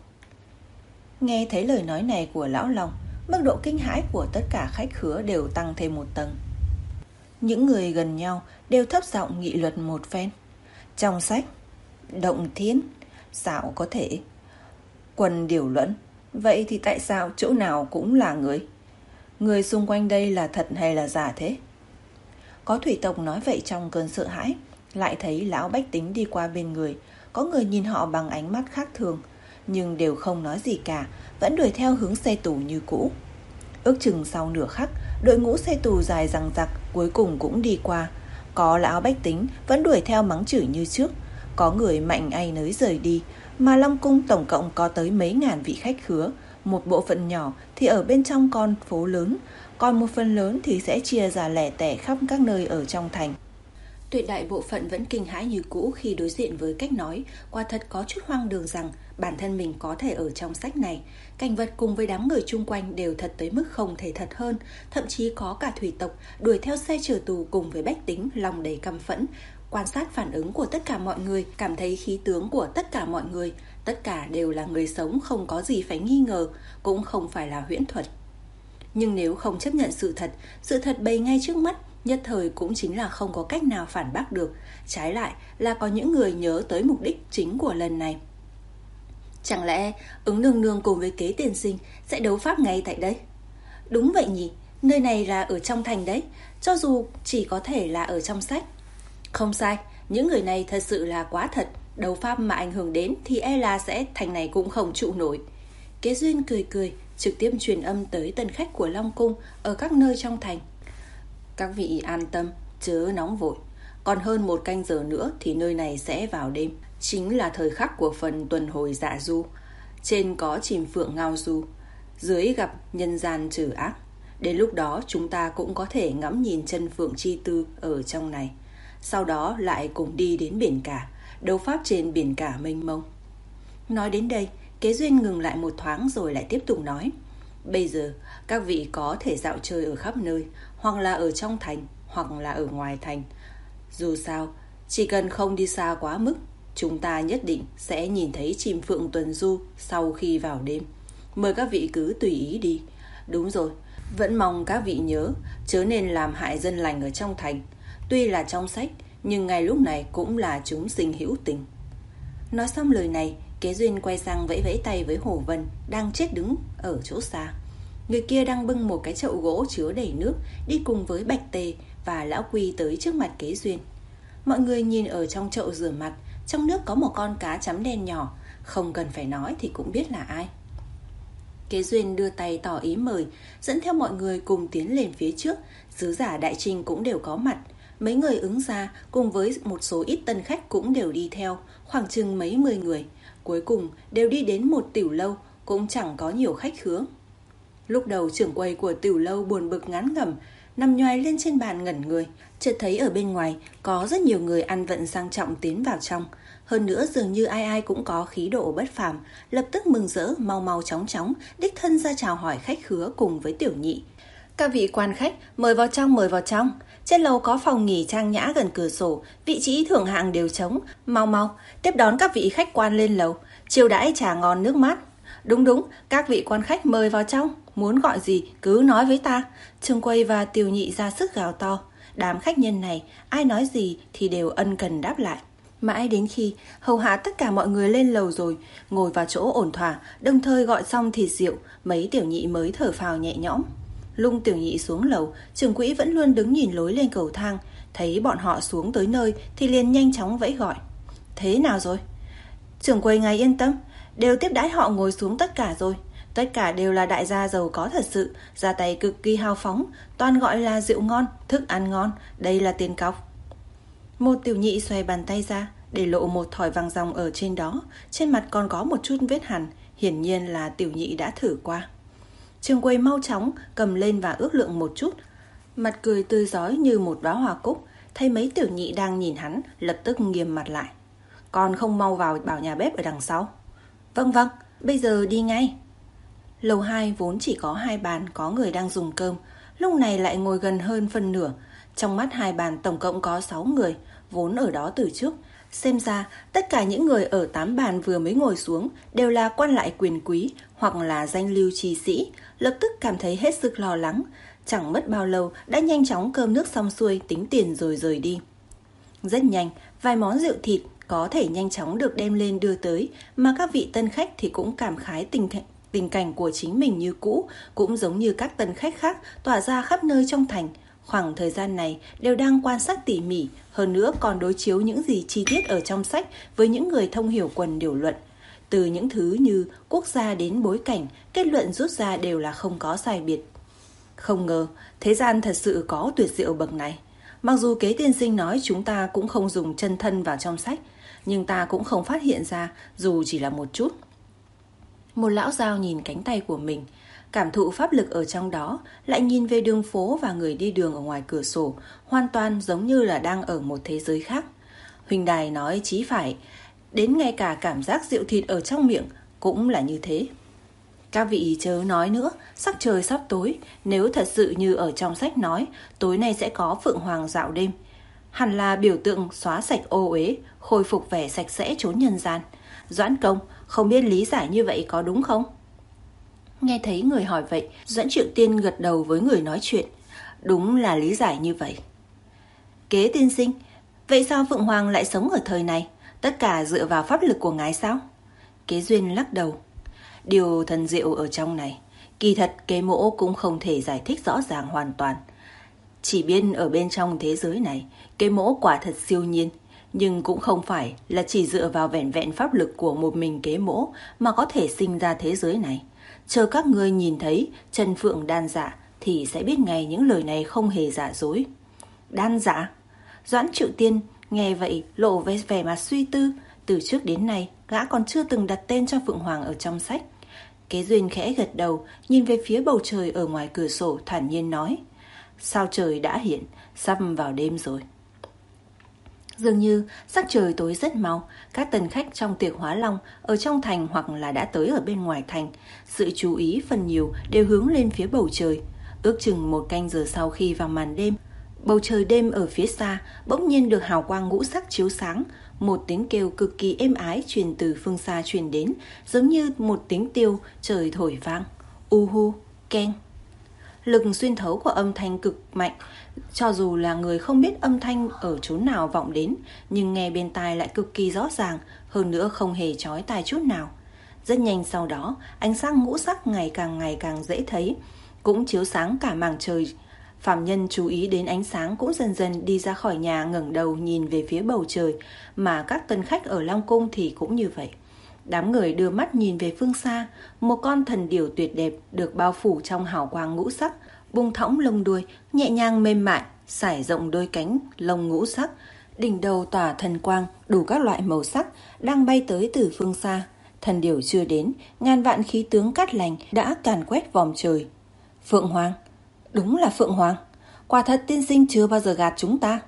Nghe thấy lời nói này của Lão Long, mức độ kinh hãi của tất cả khách khứa đều tăng thêm một tầng. Những người gần nhau đều thấp giọng nghị luận một phen. Trong sách, động thiên, sao có thể? Quần Điểu Luận, vậy thì tại sao chỗ nào cũng là người? Người xung quanh đây là thật hay là giả thế? Có thủy tộc nói vậy trong cơn sợ hãi, lại thấy lão bách tính đi qua bên người. Có người nhìn họ bằng ánh mắt khác thường, nhưng đều không nói gì cả, vẫn đuổi theo hướng xe tù như cũ. Ước chừng sau nửa khắc, đội ngũ xe tù dài dằng dặc cuối cùng cũng đi qua. Có lão bách tính vẫn đuổi theo mắng chửi như trước, có người mạnh ai nấy rời đi. Mà Long Cung tổng cộng có tới mấy ngàn vị khách khứa, một bộ phận nhỏ thì ở bên trong con phố lớn, còn một phần lớn thì sẽ chia ra lẻ tẻ khắp các nơi ở trong thành. Tuyệt đại bộ phận vẫn kinh hãi như cũ khi đối diện với cách nói quả thật có chút hoang đường rằng bản thân mình có thể ở trong sách này. Cảnh vật cùng với đám người chung quanh đều thật tới mức không thể thật hơn, thậm chí có cả thủy tộc đuổi theo xe chở tù cùng với bách tính lòng đầy căm phẫn. Quan sát phản ứng của tất cả mọi người, cảm thấy khí tướng của tất cả mọi người, tất cả đều là người sống, không có gì phải nghi ngờ, cũng không phải là huyễn thuật. Nhưng nếu không chấp nhận sự thật, sự thật bày ngay trước mắt, nhất thời cũng chính là không có cách nào phản bác được. Trái lại là có những người nhớ tới mục đích chính của lần này. Chẳng lẽ Ứng nương nương cùng với Kế tiên sinh sẽ đấu pháp ngay tại đây? Đúng vậy nhỉ, nơi này là ở trong thành đấy, cho dù chỉ có thể là ở trong sách. Không sai, những người này thật sự là quá thật, đấu pháp mà ảnh hưởng đến thì e là sẽ thành này cũng không trụ nổi. Kế Duyên cười cười, trực tiếp truyền âm tới tân khách của Long Cung ở các nơi trong thành. Các vị an tâm, chớ nóng vội, còn hơn một canh giờ nữa thì nơi này sẽ vào đêm, chính là thời khắc của phần tuần hồi dạ du. Trên có chìm phượng ngao du, dưới gặp nhân gian trừ ác. Đến lúc đó chúng ta cũng có thể ngắm nhìn chân phượng chi tư ở trong này. Sau đó lại cùng đi đến biển cả, đấu pháp trên biển cả mênh mông. Nói đến đây, Kế Duyên ngừng lại một thoáng rồi lại tiếp tục nói. Bây giờ các vị có thể dạo chơi ở khắp nơi, hoặc là ở trong thành, hoặc là ở ngoài thành. Dù sao, chỉ cần không đi xa quá mức, chúng ta nhất định sẽ nhìn thấy chim phượng tuần du sau khi vào đêm. Mời các vị cứ tùy ý đi. Đúng rồi, vẫn mong các vị nhớ, chớ nên làm hại dân lành ở trong thành. Tuy là trong sách, nhưng ngay lúc này cũng là chúng sinh hữu tình. Nói xong lời này, Kế Duyên quay sang vẫy vẫy tay với Hổ Vân đang chết đứng ở chỗ xa. Người kia đang bưng một cái chậu gỗ chứa đầy nước, đi cùng với Bạch Tề và Lão Quy tới trước mặt Kế Duyên. Mọi người nhìn ở trong chậu rửa mặt, trong nước có một con cá chấm đen nhỏ, không cần phải nói thì cũng biết là ai. Kế Duyên đưa tay tỏ ý mời, dẫn theo mọi người cùng tiến lên phía trước. Sứ giả Đại Trinh cũng đều có mặt. Mấy người ứng gia cùng với một số ít tân khách cũng đều đi theo, khoảng chừng mấy mươi người. Cuối cùng đều đi đến một tiểu lâu, cũng chẳng có nhiều khách khứa. Lúc đầu trưởng quầy của tiểu lâu buồn bực ngán ngẩm, nằm nhoài lên trên bàn ngẩn người, chợt thấy ở bên ngoài có rất nhiều người ăn vận sang trọng tiến vào trong. Hơn nữa dường như ai ai cũng có khí độ bất phàm, lập tức mừng rỡ mau mau chóng chóng đích thân ra chào hỏi khách khứa cùng với tiểu nhị. Các vị quan khách mời vào trong, mời vào trong. Trên lầu có phòng nghỉ trang nhã gần cửa sổ, vị trí thưởng hạng đều trống. Mau mau tiếp đón các vị khách quan lên lầu, chiêu đãi trà ngon nước mát. Đúng đúng, các vị quan khách mời vào trong, muốn gọi gì cứ nói với ta. Trương quầy và tiểu nhị ra sức gào to. Đám khách nhân này ai nói gì thì đều ân cần đáp lại. Mãi đến khi hầu hạ tất cả mọi người lên lầu rồi, ngồi vào chỗ ổn thỏa, đồng thời gọi xong thịt rượu, mấy tiểu nhị mới thở phào nhẹ nhõm. Lung tiểu nhị xuống lầu, trưởng quỹ vẫn luôn đứng nhìn lối lên cầu thang, thấy bọn họ xuống tới nơi thì liền nhanh chóng vẫy gọi. Thế nào rồi? Trưởng quầy ngài yên tâm, đều tiếp đãi họ ngồi xuống tất cả rồi. Tất cả đều là đại gia giàu có thật sự, ra tay cực kỳ hào phóng, toàn gọi là rượu ngon, thức ăn ngon, đây là tiền cọc. Một tiểu nhị xoay bàn tay ra, để lộ một thỏi vàng ròng ở trên đó, trên mặt còn có một chút vết hằn, hiển nhiên là tiểu nhị đã thử qua. Trường quầy mau chóng cầm lên và ước lượng một chút, mặt cười tươi rói như một đóa hoa cúc. Thấy mấy tiểu nhị đang nhìn hắn, lập tức nghiêm mặt lại. Còn không mau vào bảo nhà bếp ở đằng sau. Vâng vâng, bây giờ đi ngay. Lầu hai vốn chỉ có hai bàn có người đang dùng cơm, lúc này lại ngồi gần hơn phân nửa. Trong mắt hai bàn tổng cộng có sáu người, vốn ở đó từ trước. Xem ra tất cả những người ở tám bàn vừa mới ngồi xuống đều là quan lại quyền quý hoặc là danh lưu chi sĩ, lập tức cảm thấy hết sức lo lắng. Chẳng mất bao lâu đã nhanh chóng cơm nước xong xuôi, tính tiền rồi rời đi. Rất nhanh, vài món rượu thịt có thể nhanh chóng được đem lên đưa tới, mà các vị tân khách thì cũng cảm khái tình, tình cảnh của chính mình như cũ, cũng giống như các tân khách khác tỏa ra khắp nơi trong thành. Khoảng thời gian này đều đang quan sát tỉ mỉ, hơn nữa còn đối chiếu những gì chi tiết ở trong sách với những người thông hiểu quần điều luận. Từ những thứ như quốc gia đến bối cảnh, kết luận rút ra đều là không có sai biệt. Không ngờ, thế gian thật sự có tuyệt diệu bậc này. Mặc dù Kế tiên sinh nói chúng ta cũng không dùng chân thân vào trong sách, nhưng ta cũng không phát hiện ra dù chỉ là một chút. Một lão dao nhìn cánh tay của mình, cảm thụ pháp lực ở trong đó, lại nhìn về đường phố và người đi đường ở ngoài cửa sổ, hoàn toàn giống như là đang ở một thế giới khác. Huỳnh đài nói chí phải, đến ngay cả cảm giác rượu thịt ở trong miệng cũng là như thế. Các vị chớ nói nữa, sắc trời sắp tối, nếu thật sự như ở trong sách nói, tối nay sẽ có phượng hoàng dạo đêm. Hẳn là biểu tượng xóa sạch ô uế, khôi phục vẻ sạch sẽ chốn nhân gian. Doãn công, không biết lý giải như vậy có đúng không? Nghe thấy người hỏi vậy, Doãn Triệu Tiên gật đầu với người nói chuyện. Đúng là lý giải như vậy. Kế tiên sinh, vậy sao Phượng Hoàng lại sống ở thời này? Tất cả dựa vào pháp lực của ngài sao? Kế Duyên lắc đầu. Điều thần diệu ở trong này, kỳ thật Kế mỗ cũng không thể giải thích rõ ràng hoàn toàn. Chỉ biết ở bên trong thế giới này, Kế mỗ quả thật siêu nhiên, nhưng cũng không phải là chỉ dựa vào vẻn vẹn pháp lực của một mình Kế mỗ mà có thể sinh ra thế giới này. Chờ các ngươi nhìn thấy chân phượng đan dạ thì sẽ biết ngay những lời này không hề giả dối. Đan dạ? Doãn Triệu Tiên nghe vậy lộ vẻ vẻ mặt suy tư. Từ trước đến nay gã còn chưa từng đặt tên cho Phượng Hoàng ở trong sách. Kế Duyên khẽ gật đầu, nhìn về phía bầu trời ở ngoài cửa sổ, thản nhiên nói. Sao trời đã hiện, sắp vào đêm rồi. Dường như sắc trời tối rất mau, các tân khách trong tiệc hóa long ở trong thành hoặc là đã tới ở bên ngoài thành, sự chú ý phần nhiều đều hướng lên phía bầu trời. Ước chừng một canh giờ sau khi vào màn đêm, bầu trời đêm ở phía xa bỗng nhiên được hào quang ngũ sắc chiếu sáng. Một tiếng kêu cực kỳ êm ái truyền từ phương xa truyền đến, giống như một tiếng tiêu trời thổi vang. U hu, keng. Lực xuyên thấu của âm thanh cực mạnh, cho dù là người không biết âm thanh ở chốn nào vọng đến, nhưng nghe bên tai lại cực kỳ rõ ràng, hơn nữa không hề chói tai chút nào. Rất nhanh sau đó, ánh sáng ngũ sắc ngày càng ngày càng dễ thấy, cũng chiếu sáng cả mảng trời. Phạm nhân chú ý đến ánh sáng cũng dần dần đi ra khỏi nhà, ngẩng đầu nhìn về phía bầu trời, mà các tân khách ở Long Cung thì cũng như vậy. Đám người đưa mắt nhìn về phương xa, một con thần điểu tuyệt đẹp được bao phủ trong hào quang ngũ sắc, bung thõng lông đuôi, nhẹ nhàng mềm mại, sải rộng đôi cánh lông ngũ sắc, đỉnh đầu tỏa thần quang đủ các loại màu sắc, đang bay tới từ phương xa. Thần điểu chưa đến, ngàn vạn khí tướng cát lành đã càn quét vòm trời. Phượng Hoàng, đúng là Phượng Hoàng, quả thật tiên sinh chưa bao giờ gạt chúng ta.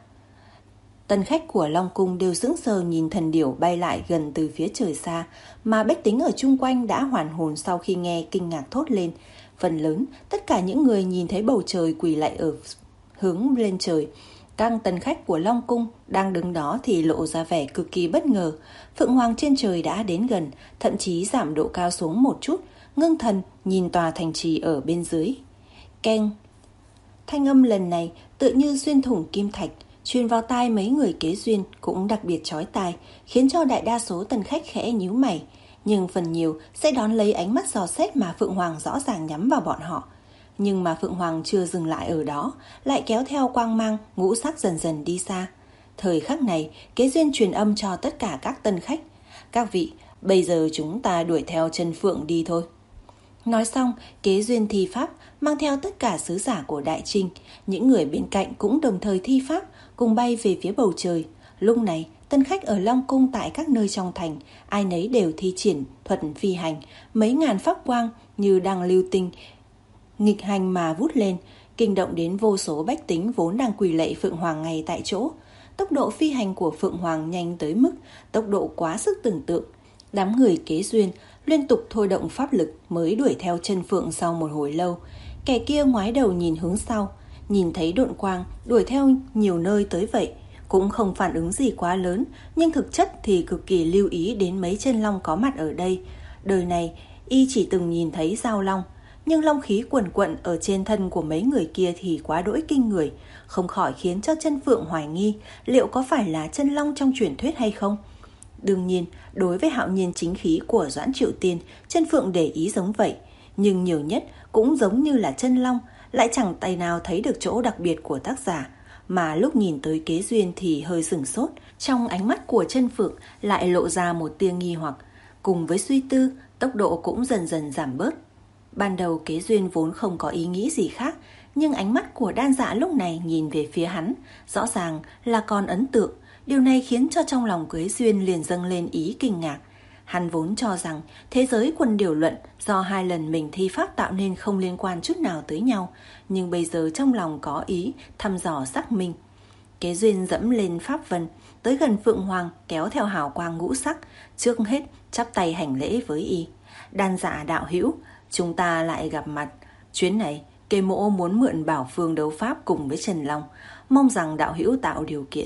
Tân khách của Long Cung đều sững sờ nhìn thần điểu bay lại gần từ phía trời xa, mà bách tính ở chung quanh đã hoàn hồn sau khi nghe, kinh ngạc thốt lên. Phần lớn, tất cả những người nhìn thấy bầu trời quỳ lạy ở hướng lên trời. Các tân khách của Long Cung đang đứng đó thì lộ ra vẻ cực kỳ bất ngờ. Phượng Hoàng trên trời đã đến gần, thậm chí giảm độ cao xuống một chút, ngưng thần nhìn tòa thành trì ở bên dưới. Keng! Thanh âm lần này tự như xuyên thủng kim thạch, truyền vào tai mấy người kế duyên cũng đặc biệt chói tai, khiến cho đại đa số tân khách khẽ nhíu mày, nhưng phần nhiều sẽ đón lấy ánh mắt dò xét mà Phượng Hoàng rõ ràng nhắm vào bọn họ. Nhưng mà Phượng Hoàng chưa dừng lại ở đó, lại kéo theo quang mang ngũ sắc dần dần đi xa. Thời khắc này, kế duyên truyền âm cho tất cả các tân khách: các vị, bây giờ chúng ta đuổi theo chân Phượng đi thôi. Nói xong, kế duyên thi pháp mang theo tất cả sứ giả của Đại Trinh, những người bên cạnh cũng đồng thời thi pháp, cùng bay về phía bầu trời. Lúc này, tân khách ở Long Cung tại các nơi trong thành, ai nấy đều thi triển thuật phi hành, mấy ngàn pháp quang như đang lưu tinh nghịch hành mà vút lên, kinh động đến vô số bách tính vốn đang quỳ lạy Phượng Hoàng ngay tại chỗ. Tốc độ phi hành của Phượng Hoàng nhanh tới mức tốc độ quá sức tưởng tượng. Đám người kế duyên liên tục thôi động pháp lực mới đuổi theo chân Phượng sau một hồi lâu. Kẻ kia ngoái đầu nhìn hướng sau, nhìn thấy độn quang đuổi theo nhiều nơi tới vậy, cũng không phản ứng gì quá lớn, nhưng thực chất thì cực kỳ lưu ý đến mấy chân long có mặt ở đây. Đời này y chỉ từng nhìn thấy giao long, nhưng long khí quần quận ở trên thân của mấy người kia thì quá đỗi kinh người, không khỏi khiến cho chân Phượng hoài nghi liệu có phải là chân long trong truyền thuyết hay không. Đương nhiên, đối với hạo nhiên chính khí của Doãn Triệu Tiên, chân Phượng để ý giống vậy, nhưng nhiều nhất cũng giống như là chân long, lại chẳng tay nào thấy được chỗ đặc biệt của tác giả. Mà lúc nhìn tới kế duyên thì hơi sửng sốt, trong ánh mắt của chân Phượng lại lộ ra một tia nghi hoặc, cùng với suy tư, tốc độ cũng dần dần giảm bớt. Ban đầu kế duyên vốn không có ý nghĩ gì khác, nhưng ánh mắt của Đan Dạ lúc này nhìn về phía hắn, rõ ràng là còn ấn tượng. Điều này khiến cho trong lòng kế duyên liền dâng lên ý kinh ngạc. Hắn vốn cho rằng thế giới quần điểu luận do hai lần mình thi pháp tạo nên không liên quan chút nào tới nhau, nhưng bây giờ trong lòng có ý thăm dò xác minh. Kế duyên dẫm lên pháp vân, tới gần Phượng Hoàng kéo theo hào quang ngũ sắc, trước hết chắp tay hành lễ với y. Đan Dạ đạo hữu, chúng ta lại gặp mặt. Chuyến này Kê Mỗ muốn mượn bảo phương đấu pháp cùng với Trần Long, mong rằng đạo hữu tạo điều kiện.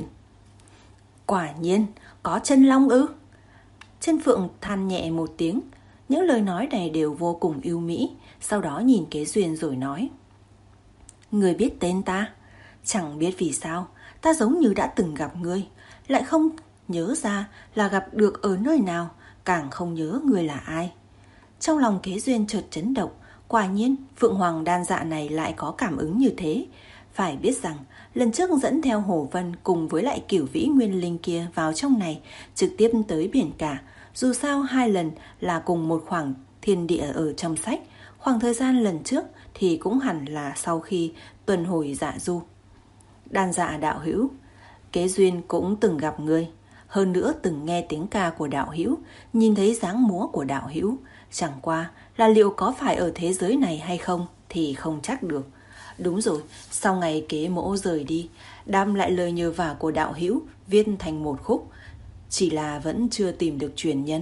Quả nhiên, có chân long ư? Chân Phượng than nhẹ một tiếng. Những lời nói này đều vô cùng ưu mỹ. Sau đó nhìn kế duyên rồi nói: Người biết tên ta? Chẳng biết vì sao ta giống như đã từng gặp ngươi, lại không nhớ ra là gặp được ở nơi nào, càng không nhớ ngươi là ai. Trong lòng kế duyên chợt chấn động. Quả nhiên Phượng Hoàng Đan Dạ này lại có cảm ứng như thế. Phải biết rằng lần trước dẫn theo Hổ Vân cùng với lại Cửu Vĩ Nguyên Linh kia vào trong này, trực tiếp tới biển cả. Dù sao hai lần là cùng một khoảng thiên địa ở trong sách. Khoảng thời gian lần trước thì cũng hẳn là sau khi tuần hồi dạ du. Đan Dạ đạo hữu, kế duyên cũng từng gặp ngươi, hơn nữa từng nghe tiếng ca của đạo hữu, nhìn thấy dáng múa của đạo hữu. Chẳng qua là liệu có phải ở thế giới này hay không thì không chắc được. Đúng rồi, sau ngày kế mỗ rời đi, đam lại lời nhờ vả của đạo hữu viết thành một khúc, chỉ là vẫn chưa tìm được truyền nhân.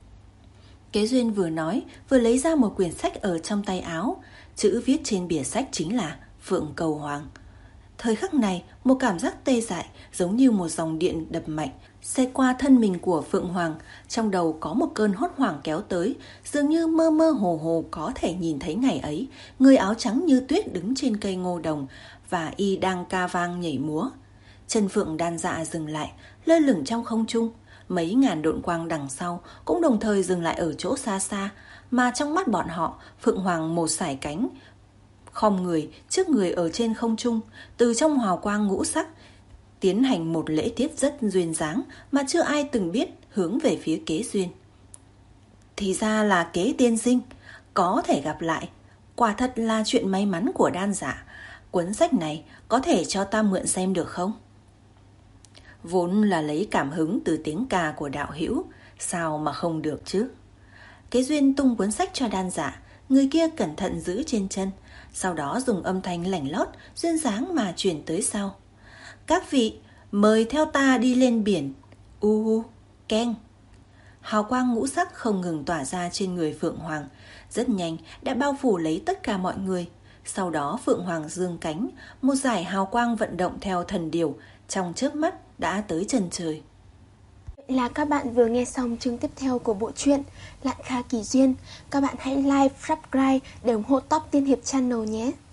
Kế duyên vừa nói vừa lấy ra một quyển sách ở trong tay áo. Chữ viết trên bìa sách chính là Phượng Cầu Hoàng. Thời khắc này, một cảm giác tê dại giống như một dòng điện đập mạnh xẹt qua thân mình của Phượng Hoàng. Trong đầu có một cơn hốt hoảng kéo tới, dường như mơ mơ hồ hồ có thể nhìn thấy ngày ấy, người áo trắng như tuyết đứng trên cây ngô đồng và y đang ca vang nhảy múa. Chân Phượng Đan Dạ dừng lại, lơ lửng trong không trung. Mấy ngàn độn quang đằng sau cũng đồng thời dừng lại ở chỗ xa xa, mà trong mắt bọn họ, Phượng Hoàng một sải cánh khom người trước người ở trên không trung, từ trong hào quang ngũ sắc tiến hành một lễ tiết rất duyên dáng mà chưa ai từng biết, hướng về phía Kế Duyên. Thì ra là Kế tiên sinh, có thể gặp lại, quả thật là chuyện may mắn của Đan Dạ. Cuốn sách này có thể cho ta mượn xem được không? Vốn là lấy cảm hứng từ tiếng ca của đạo hữu, sao mà không được chứ? Kế Duyên tung cuốn sách cho Đan Dạ, người kia cẩn thận giữ trên chân, sau đó dùng âm thanh lảnh lót, duyên dáng mà truyền tới sau. Các vị, mời theo ta đi lên biển. U hu, keng. Hào quang ngũ sắc không ngừng tỏa ra trên người Phượng Hoàng, rất nhanh đã bao phủ lấy tất cả mọi người. Sau đó Phượng Hoàng dương cánh, một dải hào quang vận động theo thần điều, trong chớp mắt đã tới chân trời. Vậy là các bạn vừa nghe xong chương tiếp theo của bộ truyện Lạn Kha Kỳ Duyên. Các bạn hãy like, subscribe để ủng hộ Top Tiên Hiệp Channel nhé.